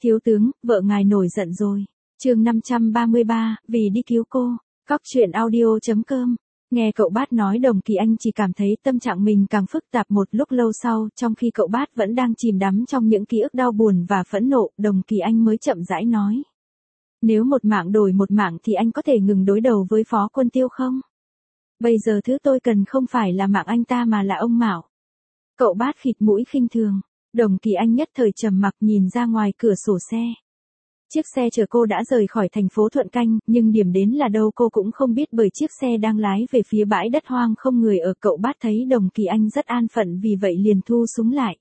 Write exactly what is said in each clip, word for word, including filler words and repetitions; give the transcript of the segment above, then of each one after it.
Thiếu tướng, vợ ngài nổi giận rồi. Chương năm trăm ba mươi ba, vì đi cứu cô. Cóc truyện audio chấm com. Nghe cậu Bát nói Đồng Kỳ Anh chỉ cảm thấy tâm trạng mình càng phức tạp một lúc lâu sau, trong khi cậu Bát vẫn đang chìm đắm trong những ký ức đau buồn và phẫn nộ, Đồng Kỳ Anh mới chậm rãi nói. Nếu một mạng đổi một mạng thì anh có thể ngừng đối đầu với Phó Quân Tiêu không? Bây giờ thứ tôi cần không phải là mạng anh ta mà là ông Mạo. Cậu Bát khịt mũi khinh thường. Đồng Kỳ Anh nhất thời trầm mặc nhìn ra ngoài cửa sổ xe. Chiếc xe chở cô đã rời khỏi thành phố Thuận Canh, nhưng điểm đến là đâu cô cũng không biết bởi chiếc xe đang lái về phía bãi đất hoang không người ở. Cậu Bát thấy Đồng Kỳ Anh rất an phận vì vậy liền thu súng lại.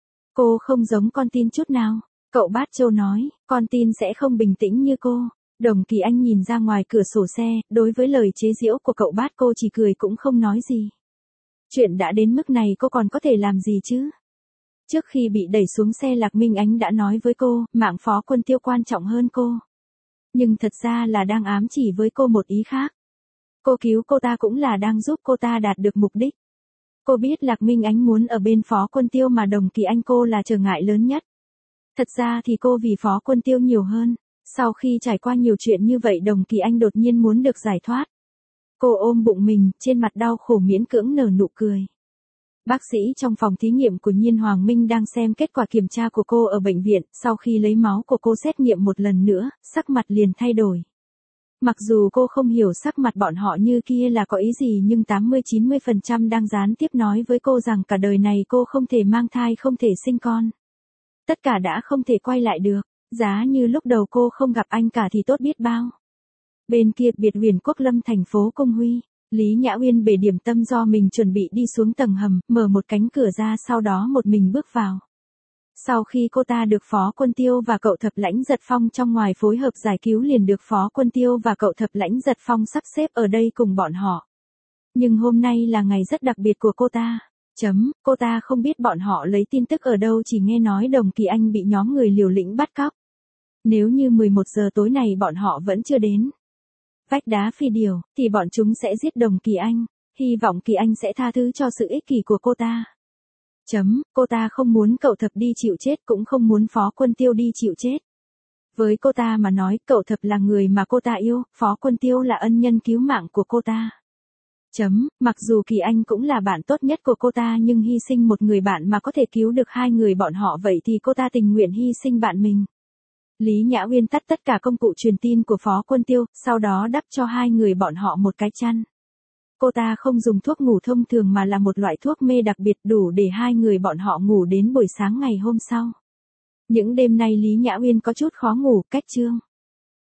Cô không giống con tin chút nào. Cậu Bát trêu nói, con tin sẽ không bình tĩnh như cô. Đồng Kỳ Anh nhìn ra ngoài cửa sổ xe, đối với lời chế giễu của cậu Bát cô chỉ cười cũng không nói gì. Chuyện đã đến mức này cô còn có thể làm gì chứ? Trước khi bị đẩy xuống xe Lạc Minh Ánh đã nói với cô, mạng Phó Quân Tiêu quan trọng hơn cô. Nhưng thật ra là đang ám chỉ với cô một ý khác. Cô cứu cô ta cũng là đang giúp cô ta đạt được mục đích. Cô biết Lạc Minh Ánh muốn ở bên Phó Quân Tiêu mà Đồng Kỳ Anh cô là trở ngại lớn nhất. Thật ra thì cô vì Phó Quân Tiêu nhiều hơn. Sau khi trải qua nhiều chuyện như vậy Đồng Kỳ Anh đột nhiên muốn được giải thoát. Cô ôm bụng mình, trên mặt đau khổ miễn cưỡng nở nụ cười. Bác sĩ trong phòng thí nghiệm của Nhiên Hoàng Minh đang xem kết quả kiểm tra của cô ở bệnh viện, sau khi lấy máu của cô xét nghiệm một lần nữa, sắc mặt liền thay đổi. Mặc dù cô không hiểu sắc mặt bọn họ như kia là có ý gì nhưng tám mươi đến chín mươi phần trăm đang gián tiếp nói với cô rằng cả đời này cô không thể mang thai không thể sinh con. Tất cả đã không thể quay lại được, giá như lúc đầu cô không gặp anh cả thì tốt biết bao. Bên kia biệt Huyền Quốc Lâm thành phố Công Huy. Lý Nhã Uyên bể điểm tâm do mình chuẩn bị đi xuống tầng hầm, mở một cánh cửa ra sau đó một mình bước vào. Sau khi cô ta được Phó Quân Tiêu và cậu Thập Lãnh Giật Phong trong ngoài phối hợp giải cứu liền được Phó Quân Tiêu và cậu Thập Lãnh Giật Phong sắp xếp ở đây cùng bọn họ. Nhưng hôm nay là ngày rất đặc biệt của cô ta. Chấm, cô ta không biết bọn họ lấy tin tức ở đâu chỉ nghe nói Đồng Kỳ Anh bị nhóm người liều lĩnh bắt cóc. Nếu như mười một giờ tối này bọn họ vẫn chưa đến. Vách đá phi điều, thì bọn chúng sẽ giết Đồng Kỳ Anh, hy vọng Kỳ Anh sẽ tha thứ cho sự ích kỷ của cô ta. Chấm, cô ta không muốn cậu Thập đi chịu chết cũng không muốn Phó Quân Tiêu đi chịu chết. Với cô ta mà nói cậu Thập là người mà cô ta yêu, Phó Quân Tiêu là ân nhân cứu mạng của cô ta. Chấm, mặc dù Kỳ Anh cũng là bạn tốt nhất của cô ta nhưng hy sinh một người bạn mà có thể cứu được hai người bọn họ vậy thì cô ta tình nguyện hy sinh bạn mình. Lý Nhã Uyên tắt tất cả công cụ truyền tin của Phó Quân Tiêu, sau đó đắp cho hai người bọn họ một cái chăn. Cô ta không dùng thuốc ngủ thông thường mà là một loại thuốc mê đặc biệt đủ để hai người bọn họ ngủ đến buổi sáng ngày hôm sau. Những đêm nay Lý Nhã Uyên có chút khó ngủ, cách chương.